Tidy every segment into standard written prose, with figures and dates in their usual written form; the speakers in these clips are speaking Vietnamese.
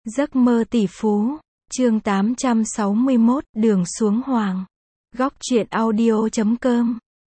Giấc mơ tỷ phú, chương 861, đường xuống hoàng. Góc truyện audio.com.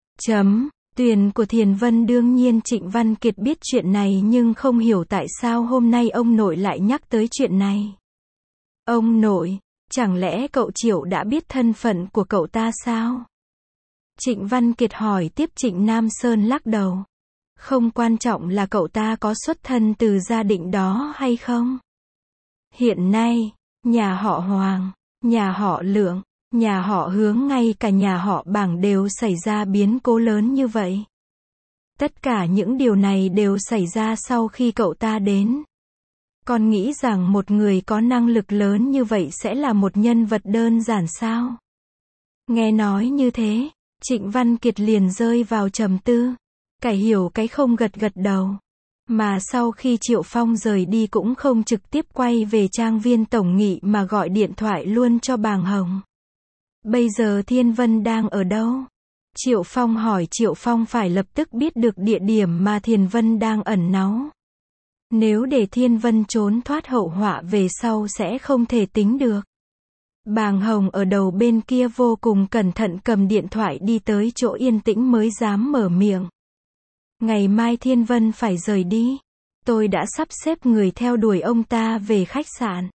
Tuyền của Thiền Vân. Đương nhiên Trịnh Văn Kiệt biết chuyện này nhưng không hiểu tại sao hôm nay ông nội lại nhắc tới chuyện này. Ông nội, chẳng lẽ cậu Triệu đã biết thân phận của cậu ta sao? Trịnh Văn Kiệt hỏi tiếp. Trịnh Nam Sơn lắc đầu. Không quan trọng là cậu ta có xuất thân từ gia đình đó hay không. Hiện nay, nhà họ Hoàng, nhà họ Lượng, nhà họ Hướng, ngay cả nhà họ Bảng đều xảy ra biến cố lớn như vậy. Tất cả những điều này đều xảy ra sau khi cậu ta đến. Con nghĩ rằng một người có năng lực lớn như vậy sẽ là một nhân vật đơn giản sao? Nghe nói như thế, Trịnh Văn Kiệt liền rơi vào trầm tư. Cái hiểu cái không, gật gật đầu. Mà sau khi Triệu Phong rời đi cũng không trực tiếp quay về trang viên tổng nghị mà gọi điện thoại luôn cho Bàng Hồng. Bây giờ Thiên Vân đang ở đâu? Triệu Phong hỏi. Triệu Phong phải lập tức biết được địa điểm mà Thiên Vân đang ẩn náu. Nếu để Thiên Vân trốn thoát hậu họa về sau sẽ không thể tính được. Bàng Hồng ở đầu bên kia vô cùng cẩn thận cầm điện thoại đi tới chỗ yên tĩnh mới dám mở miệng. Ngày mai Thiên Vân phải rời đi. Tôi đã sắp xếp người theo đuổi ông ta về khách sạn.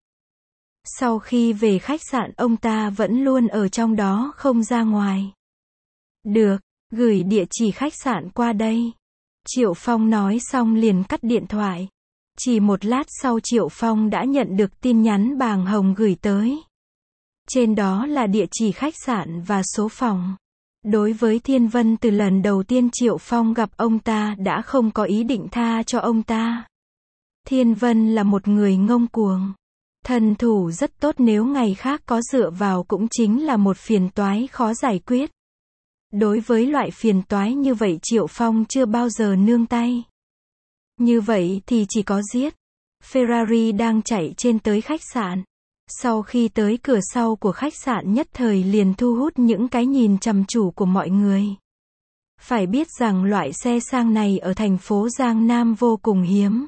Sau khi về khách sạn ông ta vẫn luôn ở trong đó không ra ngoài. Được, gửi địa chỉ khách sạn qua đây. Triệu Phong nói xong liền cắt điện thoại. Chỉ một lát sau Triệu Phong đã nhận được tin nhắn Bàng Hồng gửi tới. Trên đó là địa chỉ khách sạn và số phòng. Đối với Thiên Vân, từ lần đầu tiên Triệu Phong gặp ông ta đã không có ý định tha cho ông ta. Thiên Vân là một người ngông cuồng. Thân thủ rất tốt, nếu ngày khác có dựa vào cũng chính là một phiền toái khó giải quyết. Đối với loại phiền toái như vậy Triệu Phong chưa bao giờ nương tay. Như vậy thì chỉ có giết. Ferrari đang chạy trên tới khách sạn. Sau khi tới cửa sau của khách sạn nhất thời liền thu hút những cái nhìn chăm chú của mọi người. Phải biết rằng loại xe sang này ở thành phố Giang Nam vô cùng hiếm.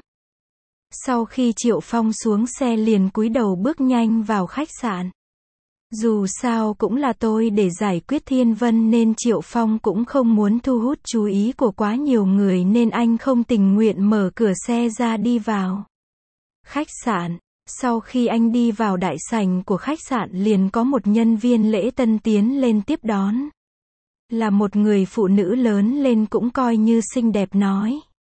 Sau khi Triệu Phong xuống xe liền cúi đầu bước nhanh vào khách sạn. Dù sao cũng là tôi để giải quyết Thiên Vân nên Triệu Phong cũng không muốn thu hút chú ý của quá nhiều người nên anh không tình nguyện mở cửa xe ra đi vào khách sạn. Sau khi anh đi vào đại sảnh của khách sạn liền có một nhân viên lễ tân tiến lên tiếp đón. Là một người phụ nữ lớn lên cũng coi như xinh đẹp, nói.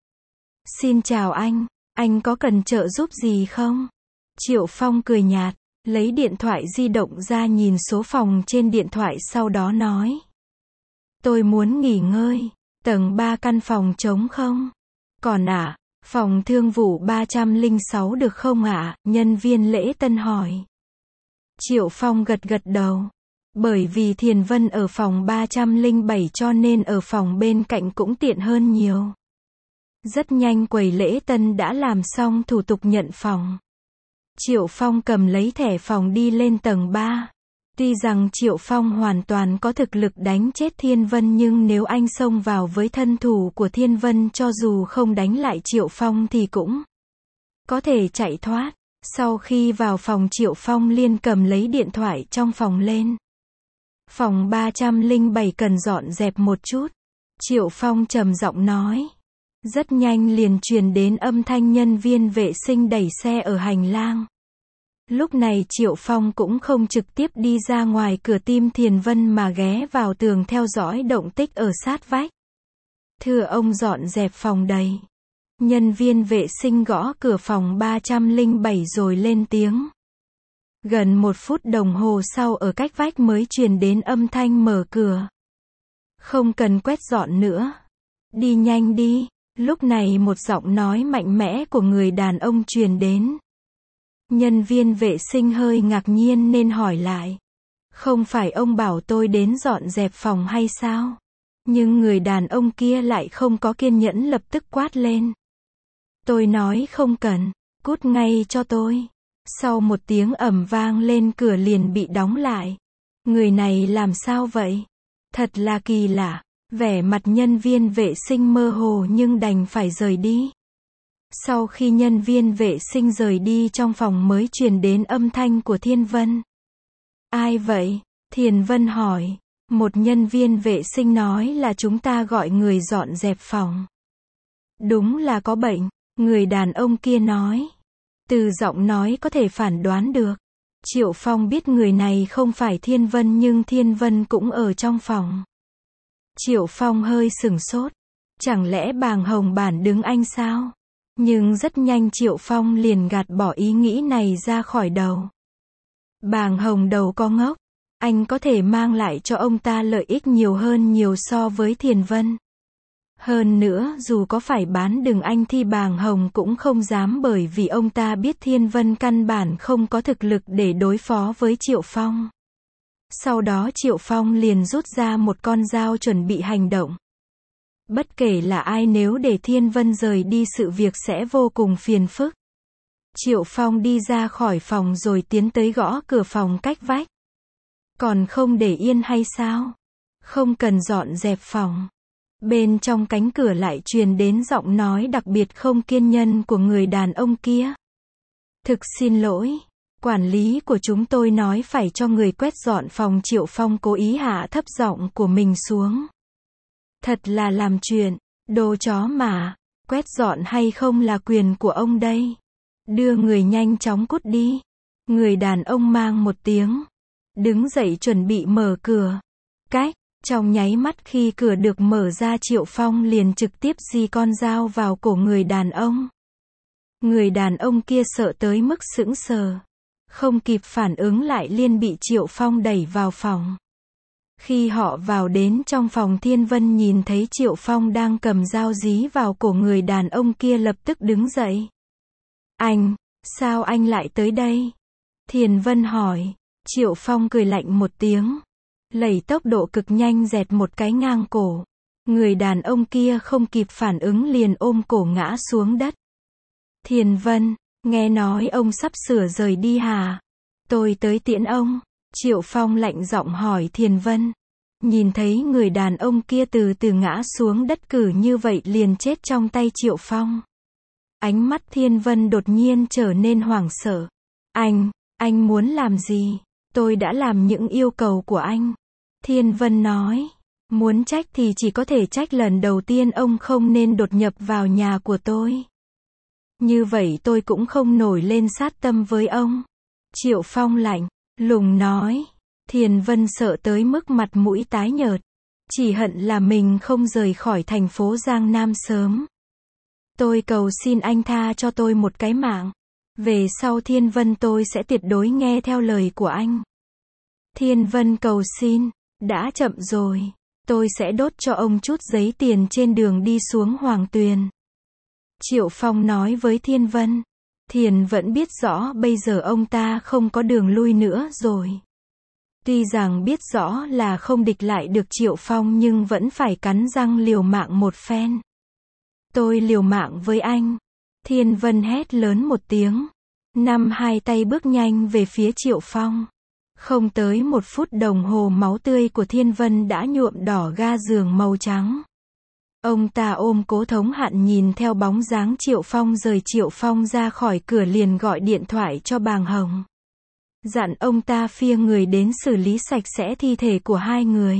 Xin chào anh có cần trợ giúp gì không? Triệu Phong cười nhạt, lấy điện thoại di động ra nhìn số phòng trên điện thoại sau đó nói. Tôi muốn nghỉ ngơi, tầng 3 căn phòng trống không? Còn phòng thương vụ 306 được không ạ? Nhân viên lễ tân hỏi. Triệu Phong gật gật đầu. Bởi vì Thiền Vân ở phòng 307 cho nên ở phòng bên cạnh cũng tiện hơn nhiều. Rất nhanh quầy lễ tân đã làm xong thủ tục nhận phòng. Triệu Phong cầm lấy thẻ phòng đi lên tầng 3. Tuy rằng Triệu Phong hoàn toàn có thực lực đánh chết Thiên Vân nhưng nếu anh xông vào với thân thủ của Thiên Vân cho dù không đánh lại Triệu Phong thì cũng có thể chạy thoát. Sau khi vào phòng Triệu Phong liền cầm lấy điện thoại trong phòng lên. Phòng 307 cần dọn dẹp một chút. Triệu Phong trầm giọng nói. Rất nhanh liền truyền đến âm thanh nhân viên vệ sinh đẩy xe ở hành lang. Lúc này Triệu Phong cũng không trực tiếp đi ra ngoài cửa tìm Thiền Vân mà ghé vào tường theo dõi động tích ở sát vách. Thưa ông dọn dẹp phòng đầy. Nhân viên vệ sinh gõ cửa phòng 307 rồi lên tiếng. Gần 1 phút đồng hồ sau ở cách vách mới truyền đến âm thanh mở cửa. Không cần quét dọn nữa. Đi nhanh đi. Lúc này một giọng nói mạnh mẽ của người đàn ông truyền đến. Nhân viên vệ sinh hơi ngạc nhiên nên hỏi lại. Không phải ông bảo tôi đến dọn dẹp phòng hay sao? Nhưng người đàn ông kia lại không có kiên nhẫn lập tức quát lên. Tôi nói không cần, cút ngay cho tôi. Sau một tiếng ầm vang lên cửa liền bị đóng lại. Người này làm sao vậy? Thật là kỳ lạ. Vẻ mặt nhân viên vệ sinh mơ hồ nhưng đành phải rời đi. Sau khi nhân viên vệ sinh rời đi trong phòng mới truyền đến âm thanh của Thiên Vân. Ai vậy? Thiền Vân hỏi. Một nhân viên vệ sinh nói là chúng ta gọi người dọn dẹp phòng. Đúng là có bệnh, người đàn ông kia nói. Từ giọng nói có thể phán đoán được. Triệu Phong biết người này không phải Thiên Vân nhưng Thiên Vân cũng ở trong phòng. Triệu Phong hơi sửng sốt. Chẳng lẽ Bàng Hồng bản đứng anh sao? Nhưng rất nhanh Triệu Phong liền gạt bỏ ý nghĩ này ra khỏi đầu. Bàng Hồng đầu có ngốc. Anh có thể mang lại cho ông ta lợi ích nhiều hơn nhiều so với Thiền Vân. Hơn nữa dù có phải bán đứng anh thì Bàng Hồng cũng không dám bởi vì ông ta biết Thiên Vân căn bản không có thực lực để đối phó với Triệu Phong. Sau đó Triệu Phong liền rút ra một con dao chuẩn bị hành động. Bất kể là ai nếu để Thiên Vân rời đi sự việc sẽ vô cùng phiền phức. Triệu Phong đi ra khỏi phòng rồi tiến tới gõ cửa phòng cách vách. Còn không để yên hay sao? Không cần dọn dẹp phòng. Bên trong cánh cửa lại truyền đến giọng nói đặc biệt không kiên nhẫn của người đàn ông kia. Thực xin lỗi, quản lý của chúng tôi nói phải cho người quét dọn phòng. Triệu Phong cố ý hạ thấp giọng của mình xuống. Thật là làm chuyện, đồ chó mà, quét dọn hay không là quyền của ông đây. Đưa người nhanh chóng cút đi. Người đàn ông mang một tiếng. Đứng dậy chuẩn bị mở cửa. Trong nháy mắt khi cửa được mở ra Triệu Phong liền trực tiếp gi con dao vào cổ người đàn ông. Người đàn ông kia sợ tới mức sững sờ. Không kịp phản ứng lại liền bị Triệu Phong đẩy vào phòng. Khi họ vào đến trong phòng Thiên Vân nhìn thấy Triệu Phong đang cầm dao dí vào cổ người đàn ông kia lập tức đứng dậy. Anh, sao anh lại tới đây? Thiên Vân hỏi. Triệu Phong cười lạnh một tiếng. Lấy tốc độ cực nhanh dẹt một cái ngang cổ. Người đàn ông kia không kịp phản ứng liền ôm cổ ngã xuống đất. Thiên Vân, nghe nói ông sắp sửa rời đi hả? Tôi tới tiễn ông. Triệu Phong lạnh giọng hỏi Thiên Vân. Nhìn thấy người đàn ông kia từ từ ngã xuống đất cử như vậy liền chết trong tay Triệu Phong. Ánh mắt Thiên Vân đột nhiên trở nên hoảng sợ. Anh muốn làm gì? Tôi đã làm những yêu cầu của anh. Thiên Vân nói. Muốn trách thì chỉ có thể trách lần đầu tiên ông không nên đột nhập vào nhà của tôi. Như vậy tôi cũng không nổi lên sát tâm với ông. Triệu Phong lạnh lùng nói. Thiên Vân sợ tới mức mặt mũi tái nhợt. Chỉ hận là mình không rời khỏi thành phố Giang Nam sớm. Tôi cầu xin anh tha cho tôi một cái mạng. Về sau Thiên Vân tôi sẽ tuyệt đối nghe theo lời của anh. Thiên Vân cầu xin. Đã chậm rồi. Tôi sẽ đốt cho ông chút giấy tiền trên đường đi xuống Hoàng Tuyền. Triệu Phong nói với Thiên Vân. Thiên vẫn biết rõ bây giờ ông ta không có đường lui nữa rồi. Tuy rằng biết rõ là không địch lại được Triệu Phong nhưng vẫn phải cắn răng liều mạng một phen. Tôi liều mạng với anh. Thiên Vân hét lớn một tiếng. Hai tay bước nhanh về phía Triệu Phong. Không tới 1 phút đồng hồ máu tươi của Thiên Vân đã nhuộm đỏ ga giường màu trắng. Ông ta ôm Cố Thống Hạn nhìn theo bóng dáng Triệu Phong rời Triệu Phong ra khỏi cửa liền gọi điện thoại cho Bàng Hồng. Dặn ông ta phia người đến xử lý sạch sẽ thi thể của hai người.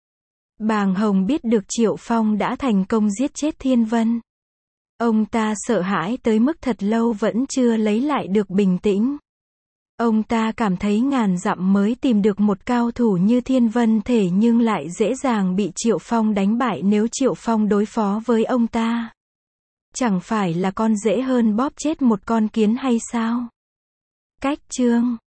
Bàng Hồng biết được Triệu Phong đã thành công giết chết Thiên Vân. Ông ta sợ hãi tới mức thật lâu vẫn chưa lấy lại được bình tĩnh. Ông ta cảm thấy ngàn dặm mới tìm được một cao thủ như Thiên Vân thể nhưng lại dễ dàng bị Triệu Phong đánh bại nếu Triệu Phong đối phó với ông ta. Chẳng phải là con dễ hơn bóp chết một con kiến hay sao? Cách chương